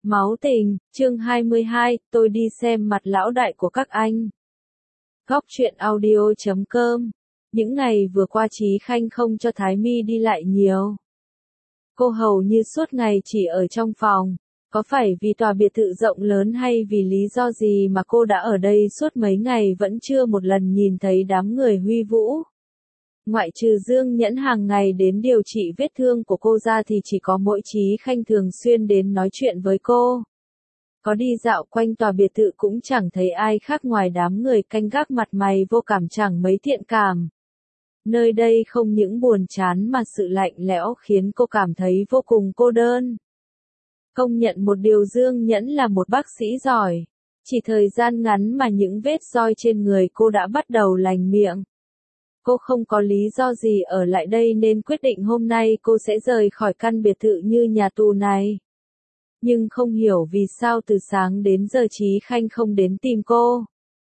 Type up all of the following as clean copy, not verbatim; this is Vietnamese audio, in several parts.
Máu tình, chương 22, tôi đi xem mặt lão đại của các anh. Góc truyện audio.com. Những ngày vừa qua Chí Khanh không cho Thái My đi lại nhiều. Cô hầu như suốt ngày chỉ ở trong phòng. Có phải vì tòa biệt thự rộng lớn hay vì lý do gì mà cô đã ở đây suốt mấy ngày vẫn chưa một lần nhìn thấy đám người Huy Vũ? Ngoại trừ Dương Nhẫn hàng ngày đến điều trị vết thương của cô ra thì chỉ có mỗi Chí Khanh thường xuyên đến nói chuyện với cô. Có đi dạo quanh tòa biệt thự cũng chẳng thấy ai khác ngoài đám người canh gác mặt mày vô cảm chẳng mấy thiện cảm. Nơi đây không những buồn chán mà sự lạnh lẽo khiến cô cảm thấy vô cùng cô đơn. Công nhận một điều, Dương Nhẫn là một bác sĩ giỏi. Chỉ thời gian ngắn mà những vết roi trên người cô đã bắt đầu lành miệng. Cô không có lý do gì ở lại đây nên quyết định hôm nay cô sẽ rời khỏi căn biệt thự như nhà tù này. Nhưng không hiểu vì sao từ sáng đến giờ Chí Khanh không đến tìm cô.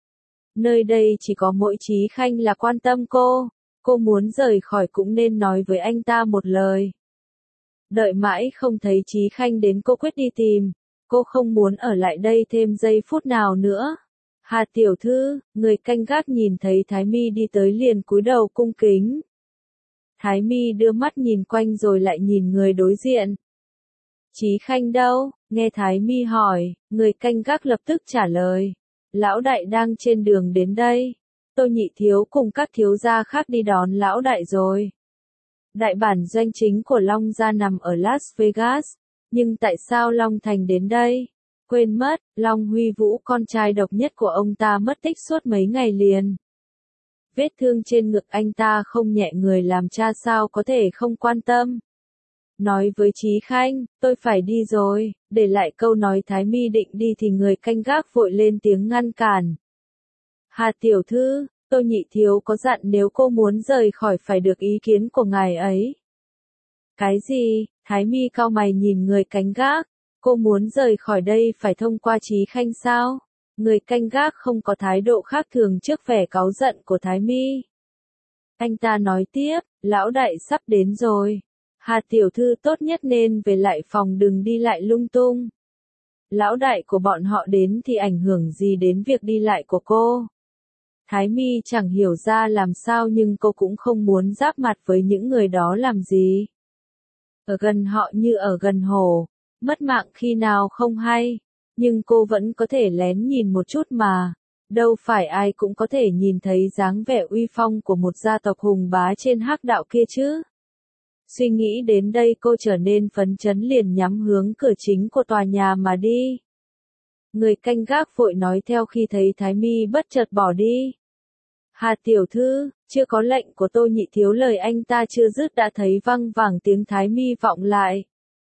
Nơi đây chỉ có mỗi Chí Khanh là quan tâm cô. Cô muốn rời khỏi cũng nên nói với anh ta một lời. Đợi mãi không thấy Chí Khanh đến, cô quyết đi tìm. Cô không muốn ở lại đây thêm giây phút nào nữa. Hà tiểu thư, người canh gác nhìn thấy Thái My đi tới liền cúi đầu cung kính. Thái My đưa mắt nhìn quanh rồi lại nhìn người đối diện. Chí Khanh đâu? Nghe Thái My hỏi, người canh gác lập tức trả lời. Lão đại đang trên đường đến đây. Tô Nhị Thiếu cùng các thiếu gia khác đi đón lão đại rồi. Đại bản doanh chính của Long gia nằm ở Las Vegas. Nhưng tại sao Long Thành đến đây? Quên mất, Long Huy Vũ con trai độc nhất của ông ta mất tích suốt mấy ngày liền. Vết thương trên ngực anh ta không nhẹ, người làm cha sao có thể không quan tâm. Nói với Chí Khanh, tôi phải đi rồi, để lại câu nói Thái My định đi thì người canh gác vội lên tiếng ngăn cản. Hà tiểu thư, Tô Nhị Thiếu có dặn nếu cô muốn rời khỏi phải được ý kiến của ngài ấy. Cái gì? Thái My cau mày nhìn người canh gác. Cô muốn rời khỏi đây phải thông qua Chí Khanh sao? Người canh gác không có thái độ khác thường trước vẻ cáu giận của Thái My. Anh ta nói tiếp, lão đại sắp đến rồi. Hà tiểu thư tốt nhất nên về lại phòng, đừng đi lại lung tung. Lão đại của bọn họ đến thì ảnh hưởng gì đến việc đi lại của cô? Thái My chẳng hiểu ra làm sao nhưng cô cũng không muốn giáp mặt với những người đó làm gì. Ở gần họ như ở gần hổ. Mất mạng khi nào không hay, nhưng cô vẫn có thể lén nhìn một chút mà. Đâu phải ai cũng có thể nhìn thấy dáng vẻ uy phong của một gia tộc hùng bá trên hắc đạo kia chứ. Suy nghĩ đến đây cô trở nên phấn chấn, liền nhắm hướng cửa chính của tòa nhà mà đi. Người canh gác vội nói theo khi thấy Thái My bất chợt bỏ đi. Hà tiểu thư, chưa có lệnh của Tô Nhị Thiếu, lời anh ta chưa dứt đã thấy văng vẳng tiếng Thái My vọng lại.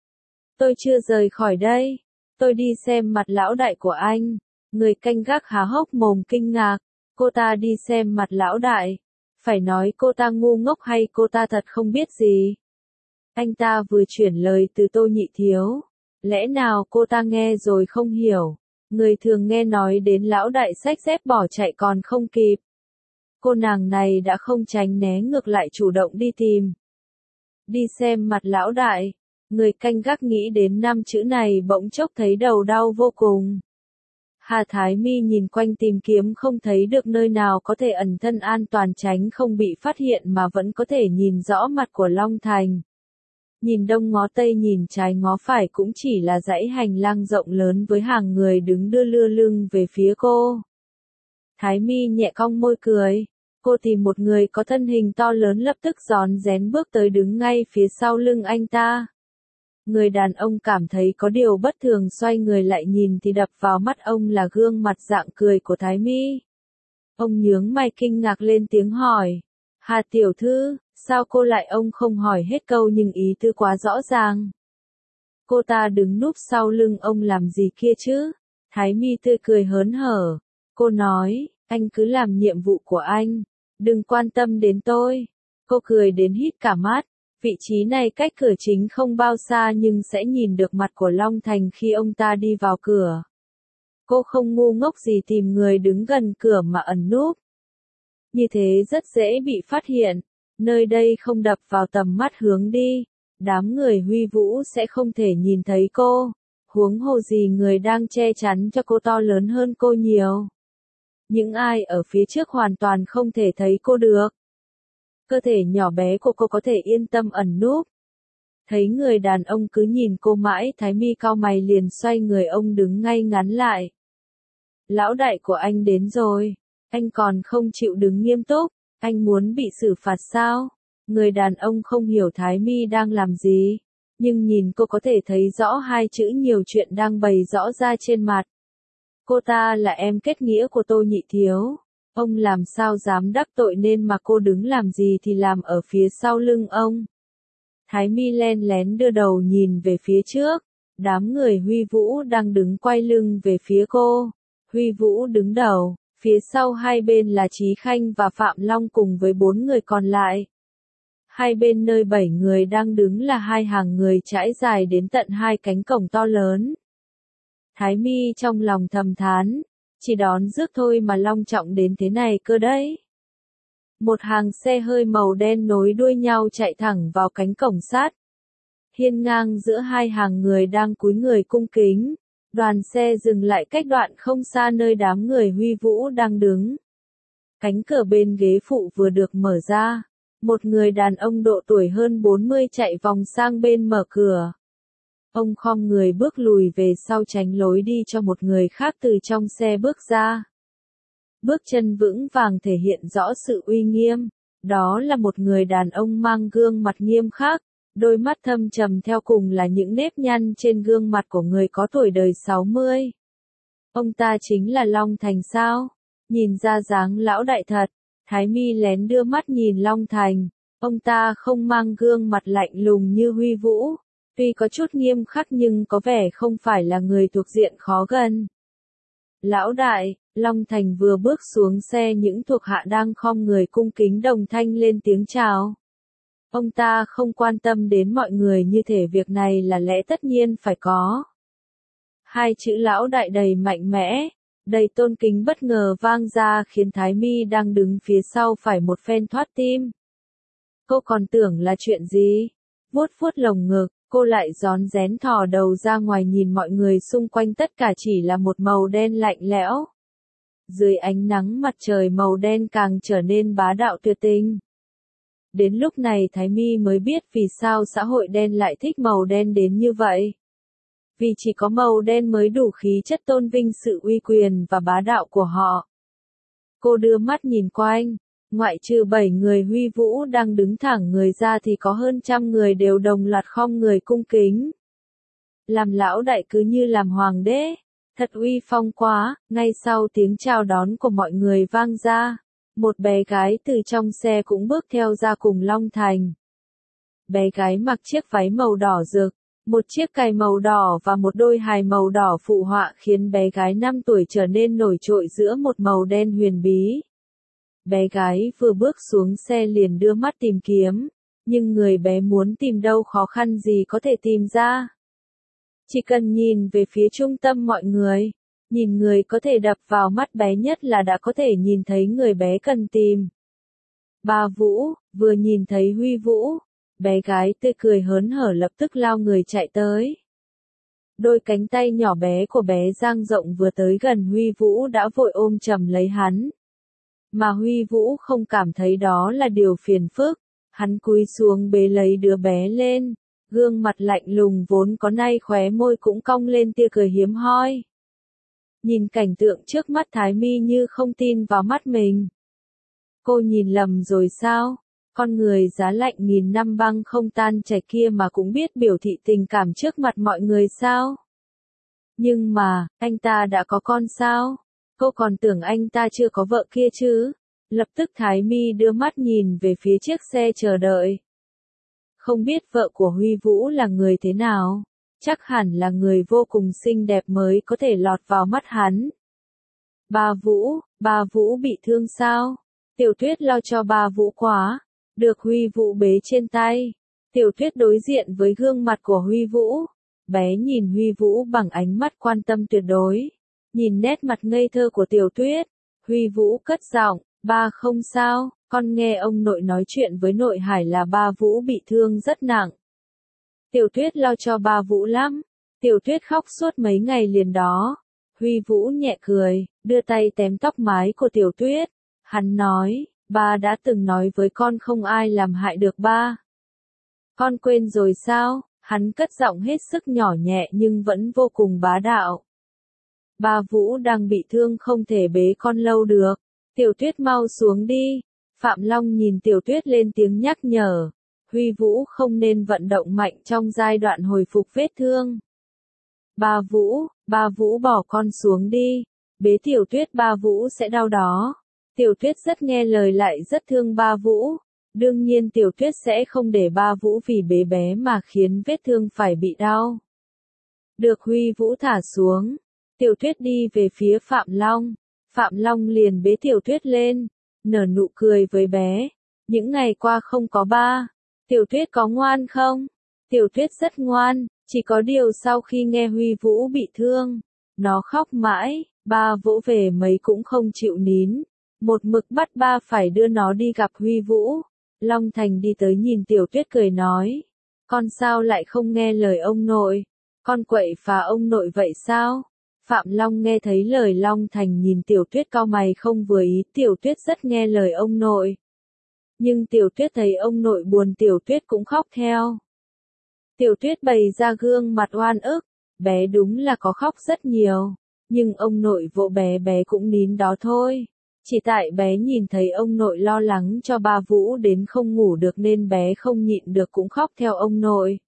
Tôi chưa rời khỏi đây. Tôi đi xem mặt lão đại của anh. Người canh gác há hốc mồm kinh ngạc. Cô ta đi xem mặt lão đại. Phải nói cô ta ngu ngốc hay cô ta thật không biết gì? Anh ta vừa chuyển lời từ Tô Nhị Thiếu. Lẽ nào cô ta nghe rồi không hiểu? Người thường nghe nói đến lão đại xách dép bỏ chạy còn không kịp. Cô nàng này đã không tránh né, ngược lại chủ động đi tìm. Đi xem mặt lão đại. Người canh gác nghĩ đến 5 chữ này bỗng chốc thấy đầu đau vô cùng. Hà Thái My nhìn quanh tìm kiếm không thấy được nơi nào có thể ẩn thân an toàn tránh không bị phát hiện mà vẫn có thể nhìn rõ mặt của Long Thành. Nhìn đông ngó tây nhìn trái ngó phải cũng chỉ là dãy hành lang rộng lớn với hàng người đứng đưa lưa lưng về phía cô. Thái My nhẹ cong môi cười. Cô tìm một người có thân hình to lớn lập tức rón rén bước tới đứng ngay phía sau lưng anh ta. Người đàn ông cảm thấy có điều bất thường, xoay người lại nhìn thì đập vào mắt ông là gương mặt rạng cười của Thái My. Ông nhướng mày kinh ngạc lên tiếng hỏi. Hà tiểu thư, sao cô lại? Ông không hỏi hết câu nhưng ý tư quá rõ ràng. Cô ta đứng núp sau lưng ông làm gì kia chứ? Thái My tươi cười hớn hở. Cô nói, anh cứ làm nhiệm vụ của anh. Đừng quan tâm đến tôi. Cô cười đến hít cả mắt. Vị trí này cách cửa chính không bao xa nhưng sẽ nhìn được mặt của Long Thành khi ông ta đi vào cửa. Cô không ngu ngốc gì tìm người đứng gần cửa mà ẩn núp. Như thế rất dễ bị phát hiện. Nơi đây không đập vào tầm mắt hướng đi. Đám người Huy Vũ sẽ không thể nhìn thấy cô. Huống hồ gì người đang che chắn cho cô to lớn hơn cô nhiều. Những ai ở phía trước hoàn toàn không thể thấy cô được. Cơ thể nhỏ bé của cô có thể yên tâm ẩn núp. Thấy người đàn ông cứ nhìn cô mãi, Thái Mi cau mày liền xoay người ông đứng ngay ngắn lại. Lão đại của anh đến rồi. Anh còn không chịu đứng nghiêm túc. Anh muốn bị xử phạt sao? Người đàn ông không hiểu Thái Mi đang làm gì. Nhưng nhìn cô có thể thấy rõ hai chữ nhiều chuyện đang bày rõ ra trên mặt. Cô ta là em kết nghĩa của Tô Nhị Thiếu. Ông làm sao dám đắc tội nên mà cô đứng làm gì thì làm ở phía sau lưng ông. Thái Mi len lén đưa đầu nhìn về phía trước. Đám người Huy Vũ đang đứng quay lưng về phía cô. Huy Vũ đứng đầu, phía sau hai bên là Chí Khanh và Phạm Long cùng với 4 người còn lại. Hai bên nơi 7 người đang đứng là hai hàng người trải dài đến tận hai cánh cổng to lớn. Thái Mi trong lòng thầm thán, chỉ đón rước thôi mà long trọng đến thế này cơ đấy. Một hàng xe hơi màu đen nối đuôi nhau chạy thẳng vào cánh cổng sắt. Hiên ngang giữa hai hàng người đang cúi người cung kính, đoàn xe dừng lại cách đoạn không xa nơi đám người Huy Vũ đang đứng. Cánh cửa bên ghế phụ vừa được mở ra, một người đàn ông độ tuổi hơn 40 chạy vòng sang bên mở cửa. Ông khom người bước lùi về sau tránh lối đi cho một người khác từ trong xe bước ra. Bước chân vững vàng thể hiện rõ sự uy nghiêm. Đó là một người đàn ông mang gương mặt nghiêm khắc, đôi mắt thâm trầm theo cùng là những nếp nhăn trên gương mặt của người có tuổi đời 60. Ông ta chính là Long Thành sao? Nhìn ra dáng lão đại thật, Thái Mi lén đưa mắt nhìn Long Thành. Ông ta không mang gương mặt lạnh lùng như Huy Vũ. Tuy có chút nghiêm khắc nhưng có vẻ không phải là người thuộc diện khó gần. Lão đại, Long Thành vừa bước xuống xe những thuộc hạ đang khom người cung kính đồng thanh lên tiếng chào. Ông ta không quan tâm đến mọi người như thể việc này là lẽ tất nhiên phải có. Hai chữ lão đại đầy mạnh mẽ, đầy tôn kính bất ngờ vang ra khiến Thái Mi đang đứng phía sau phải một phen thoát tim. Cô còn tưởng là chuyện gì? Vuốt vuốt lồng ngực, cô lại rón rén thò đầu ra ngoài nhìn mọi người xung quanh tất cả chỉ là một màu đen lạnh lẽo. Dưới ánh nắng mặt trời màu đen càng trở nên bá đạo tuyệt tình. Đến lúc này Thái Mi mới biết vì sao xã hội đen lại thích màu đen đến như vậy. Vì chỉ có màu đen mới đủ khí chất tôn vinh sự uy quyền và bá đạo của họ. Cô đưa mắt nhìn quanh, ngoại trừ 7 người Huy Vũ đang đứng thẳng người ra thì có hơn 100 người đều đồng loạt khom người cung kính. Làm lão đại cứ như làm hoàng đế, thật uy phong quá. Ngay sau tiếng chào đón của mọi người vang ra, một bé gái từ trong xe cũng bước theo ra cùng Long Thành. Bé gái mặc chiếc váy màu đỏ rực, một chiếc cài màu đỏ và một đôi hài màu đỏ phụ họa khiến bé gái 5 tuổi trở nên nổi trội giữa một màu đen huyền bí. Bé gái vừa bước xuống xe liền đưa mắt tìm kiếm, nhưng người bé muốn tìm đâu khó khăn gì có thể tìm ra. Chỉ cần nhìn về phía trung tâm mọi người, nhìn người có thể đập vào mắt bé nhất là đã có thể nhìn thấy người bé cần tìm. Ba Vũ, vừa nhìn thấy Huy Vũ, bé gái tươi cười hớn hở lập tức lao người chạy tới. Đôi cánh tay nhỏ bé của bé dang rộng vừa tới gần Huy Vũ đã vội ôm chầm lấy hắn. Mà Huy Vũ không cảm thấy đó là điều phiền phức, hắn cúi xuống bế lấy đứa bé lên, gương mặt lạnh lùng vốn có nay khóe môi cũng cong lên tia cười hiếm hoi. Nhìn cảnh tượng trước mắt Thái Mi như không tin vào mắt mình. Cô nhìn lầm rồi sao? Con người giá lạnh nghìn năm băng không tan chảy kia mà cũng biết biểu thị tình cảm trước mặt mọi người sao? Nhưng mà, anh ta đã có con sao? Cô còn tưởng anh ta chưa có vợ kia chứ? Lập tức Thái Mi đưa mắt nhìn về phía chiếc xe chờ đợi. Không biết vợ của Huy Vũ là người thế nào? Chắc hẳn là người vô cùng xinh đẹp mới có thể lọt vào mắt hắn. Ba Vũ bị thương sao? Tiểu Tuyết lo cho ba Vũ quá. Được Huy Vũ bế trên tay. Tiểu Tuyết đối diện với gương mặt của Huy Vũ. Bé nhìn Huy Vũ bằng ánh mắt quan tâm tuyệt đối. Nhìn nét mặt ngây thơ của Tiểu Tuyết, Huy Vũ cất giọng, ba không sao, con nghe ông nội nói chuyện với nội Hải là ba Vũ bị thương rất nặng. Tiểu Tuyết lo cho ba Vũ lắm, Tiểu Tuyết khóc suốt mấy ngày liền đó. Huy Vũ nhẹ cười, đưa tay tém tóc mái của Tiểu Tuyết. Hắn nói, ba đã từng nói với con không ai làm hại được ba. Con quên rồi sao? Hắn cất giọng hết sức nhỏ nhẹ nhưng vẫn vô cùng bá đạo. Ba Vũ đang bị thương không thể bế con lâu được. Tiểu Tuyết mau xuống đi. Phạm Long nhìn Tiểu Tuyết lên tiếng nhắc nhở. Huy Vũ không nên vận động mạnh trong giai đoạn hồi phục vết thương. Ba Vũ bỏ con xuống đi. Bế Tiểu Tuyết, ba Vũ sẽ đau đó. Tiểu Tuyết rất nghe lời lại rất thương ba Vũ. Đương nhiên Tiểu Tuyết sẽ không để ba Vũ vì bế bé mà khiến vết thương phải bị đau. Được Huy Vũ thả xuống. Tiểu Tuyết đi về phía Phạm Long. Phạm Long liền bế Tiểu Tuyết lên, nở nụ cười với bé. Những ngày qua không có ba, Tiểu Tuyết có ngoan không? Tiểu Tuyết rất ngoan, chỉ có điều sau khi nghe Huy Vũ bị thương, nó khóc mãi, ba vỗ về mấy cũng không chịu nín. Một mực bắt ba phải đưa nó đi gặp Huy Vũ. Long Thành đi tới nhìn Tiểu Tuyết cười nói. Con sao lại không nghe lời ông nội? Con quậy phá ông nội vậy sao? Phạm Long nghe thấy lời Long Thành nhìn Tiểu Tuyết cau mày không vừa ý. Tiểu Tuyết rất nghe lời ông nội. Nhưng Tiểu Tuyết thấy ông nội buồn, Tiểu Tuyết cũng khóc theo. Tiểu Tuyết bày ra gương mặt oan ức. Bé đúng là có khóc rất nhiều. Nhưng ông nội vỗ bé, bé cũng nín đó thôi. Chỉ tại bé nhìn thấy ông nội lo lắng cho ba Vũ đến không ngủ được nên bé không nhịn được cũng khóc theo ông nội.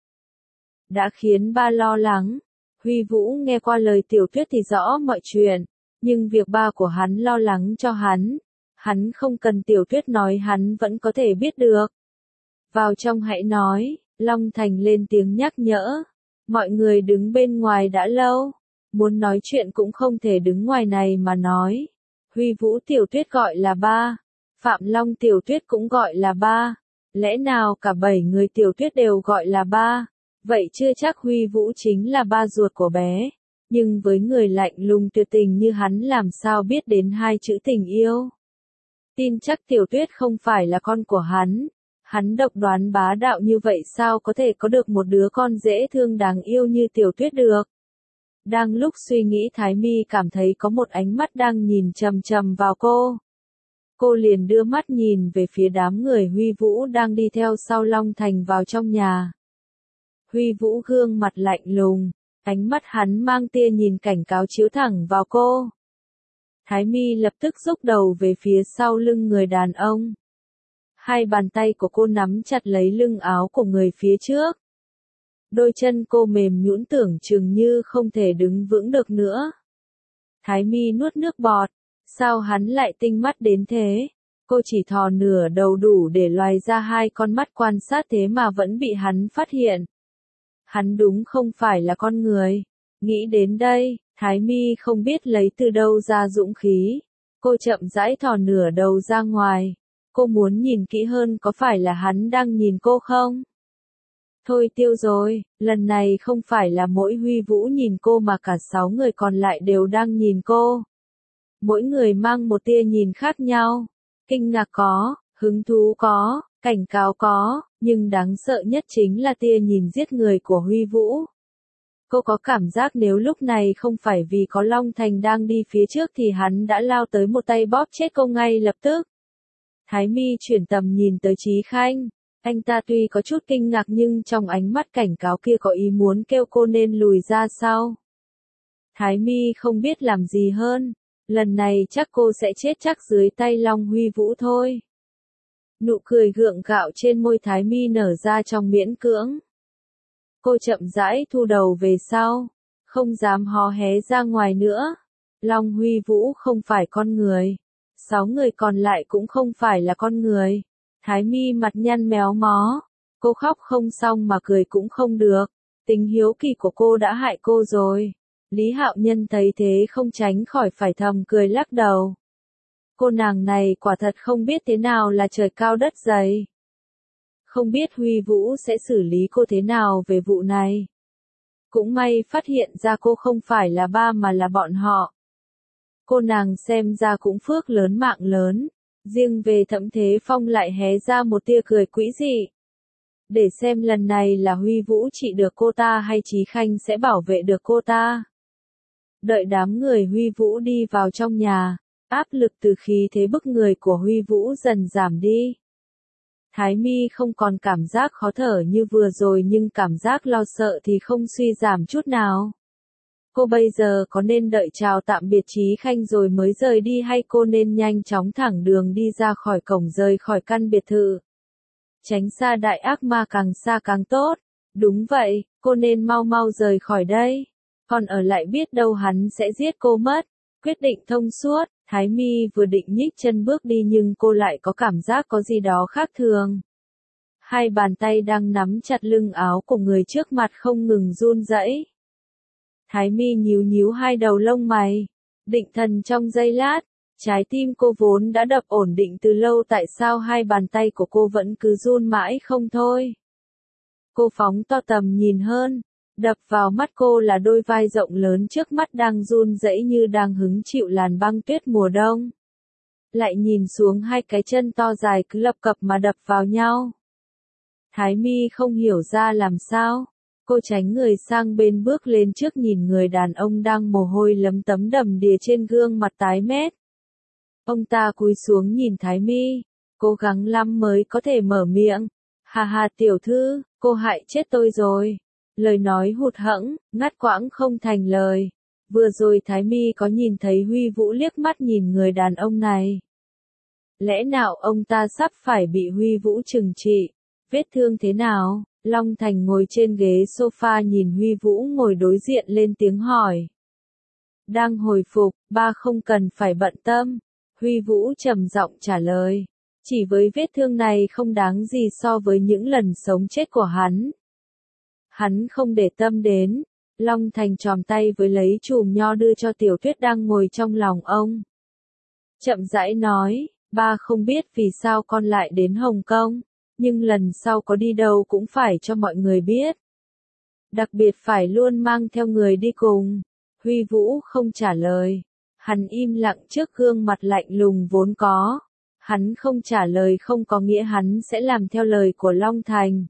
Đã khiến ba lo lắng. Huy Vũ nghe qua lời Tiểu Tuyết thì rõ mọi chuyện. Nhưng việc ba của hắn lo lắng cho hắn không cần Tiểu Tuyết nói hắn vẫn có thể biết được. Vào trong hãy nói, Long Thành lên tiếng nhắc nhở. Mọi người đứng bên ngoài đã lâu. Muốn nói chuyện cũng không thể đứng ngoài này mà nói. Huy Vũ Tiểu Tuyết gọi là ba. Phạm Long Tiểu Tuyết cũng gọi là ba. Lẽ nào cả 7 người Tiểu Tuyết đều gọi là ba? Vậy chưa chắc Huy Vũ chính là ba ruột của bé. Nhưng với người lạnh lùng tuyệt tình như hắn làm sao biết đến hai chữ tình yêu? Tin chắc Tiểu Tuyết không phải là con của hắn. Hắn độc đoán bá đạo như vậy sao có thể có được một đứa con dễ thương đáng yêu như Tiểu Tuyết được? Đang lúc suy nghĩ Thái Mi cảm thấy có một ánh mắt đang nhìn chằm chằm vào cô. Cô liền đưa mắt nhìn về phía đám người Huy Vũ đang đi theo sau Long Thành vào trong nhà. Huy Vũ gương mặt lạnh lùng, ánh mắt hắn mang tia nhìn cảnh cáo chiếu thẳng vào cô. Thái Mi lập tức rúc đầu về phía sau lưng người đàn ông. Hai bàn tay của cô nắm chặt lấy lưng áo của người phía trước. Đôi chân cô mềm nhũn tưởng chừng như không thể đứng vững được nữa. Thái Mi nuốt nước bọt, sao hắn lại tinh mắt đến thế? Cô chỉ thò nửa đầu đủ để loài ra hai con mắt quan sát thế mà vẫn bị hắn phát hiện. Hắn đúng không phải là con người. Nghĩ đến đây, Thái Mi không biết lấy từ đâu ra dũng khí. Cô chậm rãi thò nửa đầu ra ngoài. Cô muốn nhìn kỹ hơn có phải là hắn đang nhìn cô không? Thôi tiêu rồi, lần này không phải là mỗi Huy Vũ nhìn cô mà cả 6 người còn lại đều đang nhìn cô. Mỗi người mang một tia nhìn khác nhau. Kinh ngạc có, hứng thú có, cảnh cáo có, nhưng đáng sợ nhất chính là tia nhìn giết người của Huy Vũ. Cô có cảm giác nếu lúc này không phải vì có Long Thành đang đi phía trước thì hắn đã lao tới một tay bóp chết cô ngay lập tức. Thái Mi chuyển tầm nhìn tới Chí Khanh. Anh ta tuy có chút kinh ngạc nhưng trong ánh mắt cảnh cáo kia có ý muốn kêu cô nên lùi ra sau. Thái Mi không biết làm gì hơn. Lần này chắc cô sẽ chết chắc dưới tay Long Huy Vũ thôi. Nụ cười gượng gạo trên môi Thái Mi nở ra trong miễn cưỡng. Cô chậm rãi thu đầu về sau. Không dám hò hé ra ngoài nữa. Long Huy Vũ không phải con người. 6 người còn lại cũng không phải là con người. Thái Mi mặt nhăn méo mó. Cô khóc không xong mà cười cũng không được. Tính hiếu kỳ của cô đã hại cô rồi. Lý Hạo Nhân thấy thế không tránh khỏi phải thầm cười lắc đầu. Cô nàng này quả thật không biết thế nào là trời cao đất dày. Không biết Huy Vũ sẽ xử lý cô thế nào về vụ này. Cũng may phát hiện ra cô không phải là ba mà là bọn họ. Cô nàng xem ra cũng phước lớn mạng lớn. Riêng về Thẩm Thế Phong lại hé ra một tia cười quỷ dị. để xem lần này là Huy Vũ trị được cô ta hay Chí Khanh sẽ bảo vệ được cô ta. Đợi đám người Huy Vũ đi vào trong nhà, áp lực từ khí thế bức người của Huy Vũ dần giảm đi. Thái Mi không còn cảm giác khó thở như vừa rồi nhưng cảm giác lo sợ thì không suy giảm chút nào. Cô bây giờ có nên đợi chào tạm biệt Chí Khanh rồi mới rời đi hay cô nên nhanh chóng thẳng đường đi ra khỏi cổng rời khỏi căn biệt thự? Tránh xa đại ác ma càng xa càng tốt. Đúng vậy, cô nên mau mau rời khỏi đây. Còn ở lại biết đâu hắn sẽ giết cô mất. Quyết định thông suốt, Thái Mi vừa định nhích chân bước đi nhưng cô lại có cảm giác có gì đó khác thường. Hai bàn tay đang nắm chặt lưng áo của người trước mặt không ngừng run rẩy. Thái Mi nhíu nhíu hai đầu lông mày, định thần trong giây lát, trái tim cô vốn đã đập ổn định từ lâu tại sao hai bàn tay của cô vẫn cứ run mãi không thôi. Cô phóng to tầm nhìn hơn, đập vào mắt cô là đôi vai rộng lớn trước mắt đang run rẩy như đang hứng chịu làn băng tuyết mùa đông. Lại nhìn xuống hai cái chân to dài cứ lập cập mà đập vào nhau. Thái Mi không hiểu ra làm sao. Cô tránh người sang bên bước lên trước nhìn người đàn ông đang mồ hôi lấm tấm đầm đìa trên gương mặt tái mét. Ông ta cúi xuống nhìn Thái Mi, cố gắng lắm mới có thể mở miệng. Hà hà tiểu thư, cô hại chết tôi rồi. Lời nói hụt hẫng, ngắt quãng không thành lời. Vừa rồi Thái Mi có nhìn thấy Huy Vũ liếc mắt nhìn người đàn ông này. Lẽ nào ông ta sắp phải bị Huy Vũ trừng trị? Vết thương thế nào? Long Thành ngồi trên ghế sofa nhìn Huy Vũ ngồi đối diện lên tiếng hỏi. Đang hồi phục, ba không cần phải bận tâm. Huy Vũ trầm giọng trả lời. Chỉ với vết thương này không đáng gì so với những lần sống chết của hắn. Hắn không để tâm đến. Long Thành tròm tay với lấy chùm nho đưa cho Tiểu Tuyết đang ngồi trong lòng ông. Chậm rãi nói, ba không biết vì sao con lại đến Hồng Kông. Nhưng lần sau có đi đâu cũng phải cho mọi người biết. Đặc biệt phải luôn mang theo người đi cùng. Huy Vũ không trả lời. Hắn im lặng trước gương mặt lạnh lùng vốn có. Hắn không trả lời không có nghĩa hắn sẽ làm theo lời của Long Thành.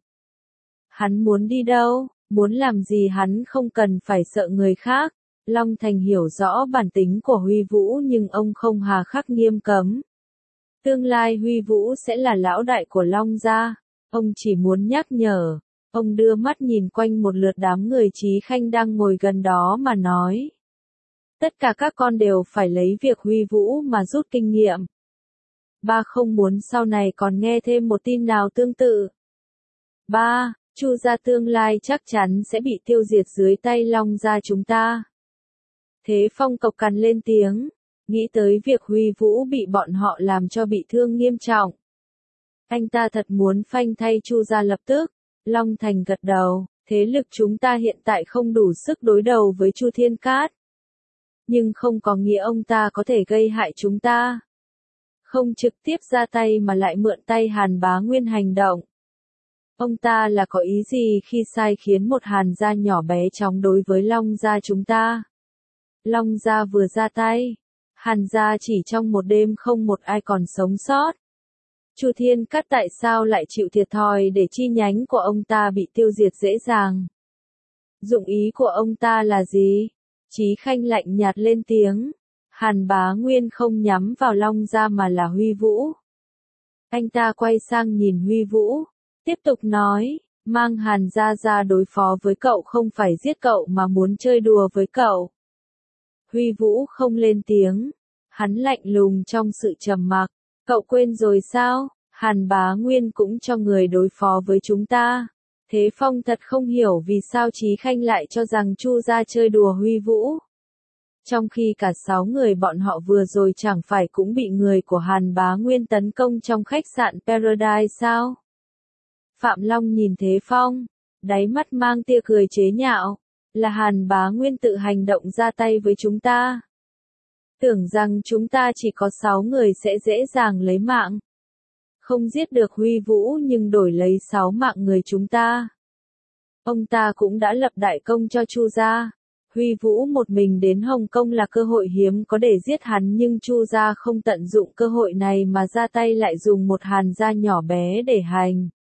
Hắn muốn đi đâu, muốn làm gì hắn không cần phải sợ người khác. Long Thành hiểu rõ bản tính của Huy Vũ nhưng ông không hà khắc nghiêm cấm. Tương lai Huy Vũ sẽ là lão đại của Long gia. Ông chỉ muốn nhắc nhở. Ông đưa mắt nhìn quanh một lượt đám người Chí Khanh đang ngồi gần đó mà nói. Tất cả các con đều phải lấy việc Huy Vũ mà rút kinh nghiệm. Ba không muốn sau này còn nghe thêm một tin nào tương tự. Ba, Chu gia tương lai chắc chắn sẽ bị tiêu diệt dưới tay Long gia chúng ta. Thế Phong cộc cằn lên tiếng. Nghĩ tới việc Huy Vũ bị bọn họ làm cho bị thương nghiêm trọng. Anh ta thật muốn phanh thay Chu gia lập tức. Long Thành gật đầu, thế lực chúng ta hiện tại không đủ sức đối đầu với Chu Thiên Cát. Nhưng không có nghĩa ông ta có thể gây hại chúng ta. Không trực tiếp ra tay mà lại mượn tay Hàn Bá Nguyên hành động. Ông ta là có ý gì khi sai khiến một Hàn gia nhỏ bé chống đối với Long gia chúng ta? Long gia vừa ra tay. Hàn gia chỉ trong một đêm không một ai còn sống sót. Chu Thiên Cát tại sao lại chịu thiệt thòi để chi nhánh của ông ta bị tiêu diệt dễ dàng? Dụng ý của ông ta là gì? Chí Khanh lạnh nhạt lên tiếng. Hàn Bá Nguyên không nhắm vào Long gia mà là Huy Vũ. Anh ta quay sang nhìn Huy Vũ, tiếp tục nói, mang Hàn gia ra đối phó với cậu không phải giết cậu mà muốn chơi đùa với cậu. Huy Vũ không lên tiếng, hắn lạnh lùng trong sự trầm mặc, cậu quên rồi sao, Hàn Bá Nguyên cũng cho người đối phó với chúng ta. Thế Phong thật không hiểu vì sao Chí Khanh lại cho rằng Chu gia chơi đùa Huy Vũ. Trong khi cả 6 người bọn họ vừa rồi chẳng phải cũng bị người của Hàn Bá Nguyên tấn công trong khách sạn Paradise sao? Phạm Long nhìn Thế Phong, đáy mắt mang tia cười chế nhạo, là Hàn Bá Nguyên tự hành động ra tay với chúng ta. Tưởng rằng chúng ta chỉ có 6 người sẽ dễ dàng lấy mạng. Không giết được Huy Vũ nhưng đổi lấy 6 mạng người chúng ta. Ông ta cũng đã lập đại công cho Chu gia. Huy Vũ một mình đến Hồng Kông là cơ hội hiếm có để giết hắn nhưng Chu gia không tận dụng cơ hội này mà ra tay lại dùng một Hàn gia nhỏ bé để hành.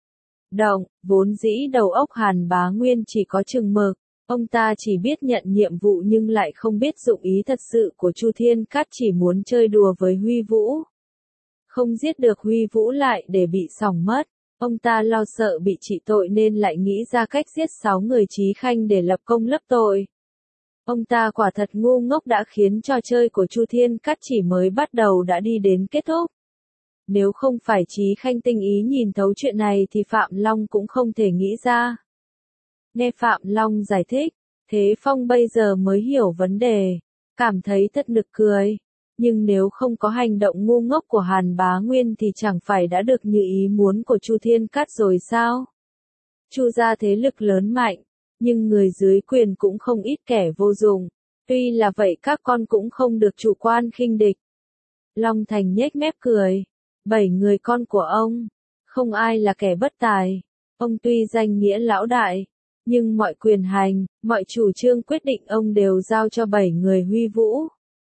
động, vốn dĩ đầu óc Hàn Bá Nguyên chỉ có chừng mực, ông ta chỉ biết nhận nhiệm vụ nhưng lại không biết dụng ý thật sự của Chu Thiên Cát, chỉ muốn chơi đùa với Huy Vũ. Không giết được Huy Vũ lại để bị sỏng mất, ông ta lo sợ bị trị tội nên lại nghĩ ra cách giết 6 người Chí Khanh để lập công lấp tội. Ông ta quả thật ngu ngốc đã khiến trò chơi của Chu Thiên Cát chỉ mới bắt đầu đã đi đến kết thúc. Nếu không phải Chí Khanh tinh ý nhìn thấu chuyện này thì Phạm Long cũng không thể nghĩ ra. Nghe Phạm Long giải thích, Thế Phong bây giờ mới hiểu vấn đề, cảm thấy thật nực cười. Nhưng nếu không có hành động ngu ngốc của Hàn Bá Nguyên thì chẳng phải đã được như ý muốn của Chu Thiên Cát rồi sao? Chu gia thế lực lớn mạnh, nhưng người dưới quyền cũng không ít kẻ vô dụng. Tuy là vậy các con cũng không được chủ quan khinh địch. Long Thành nhếch mép cười. 7 người con của ông, không ai là kẻ bất tài. Ông tuy danh nghĩa lão đại, nhưng mọi quyền hành, mọi chủ trương quyết định ông đều giao cho 7 người Huy Vũ.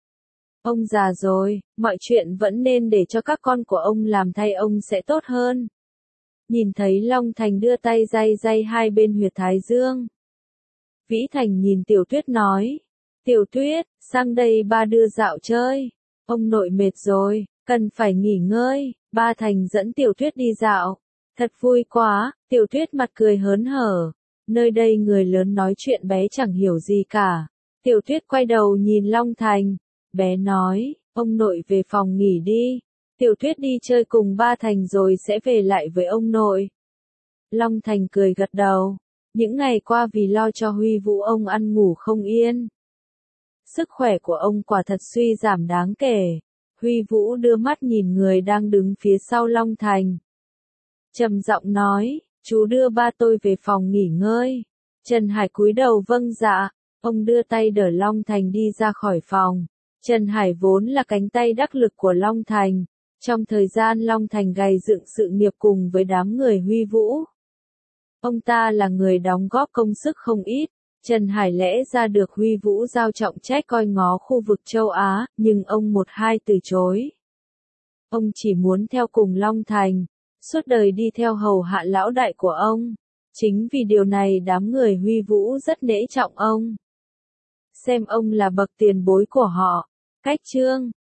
Ông già rồi, mọi chuyện vẫn nên để cho các con của ông làm thay ông sẽ tốt hơn. Nhìn thấy Long Thành đưa tay day day hai bên huyệt thái dương. Vĩ Thành nhìn Tiểu Tuyết nói, Tiểu Tuyết, sang đây ba đưa dạo chơi. Ông nội mệt rồi, cần phải nghỉ ngơi. Ba Thành dẫn Tiểu Tuyết đi dạo. Thật vui quá, Tiểu Tuyết mặt cười hớn hở. Nơi đây người lớn nói chuyện bé chẳng hiểu gì cả. Tiểu Tuyết quay đầu nhìn Long Thành. Bé nói, ông nội về phòng nghỉ đi. Tiểu Tuyết đi chơi cùng Ba Thành rồi sẽ về lại với ông nội. Long Thành cười gật đầu. Những ngày qua vì lo cho Huy Vũ ông ăn ngủ không yên. Sức khỏe của ông quả thật suy giảm đáng kể. Huy Vũ đưa mắt nhìn người đang đứng phía sau Long Thành. Trầm giọng nói, chú đưa ba tôi về phòng nghỉ ngơi. Trần Hải cúi đầu vâng dạ. Ông đưa tay đỡ Long Thành đi ra khỏi phòng. Trần Hải vốn là cánh tay đắc lực của Long Thành. Trong thời gian Long Thành gầy dựng sự nghiệp cùng với đám người Huy Vũ. Ông ta là người đóng góp công sức không ít. Trần Hải lẽ ra được Huy Vũ giao trọng trách coi ngó khu vực châu Á, nhưng ông một hai từ chối. Ông chỉ muốn theo cùng Long Thành, suốt đời đi theo hầu hạ lão đại của ông. Chính vì điều này đám người Huy Vũ rất nể trọng ông. Xem ông là bậc tiền bối của họ. Cách chương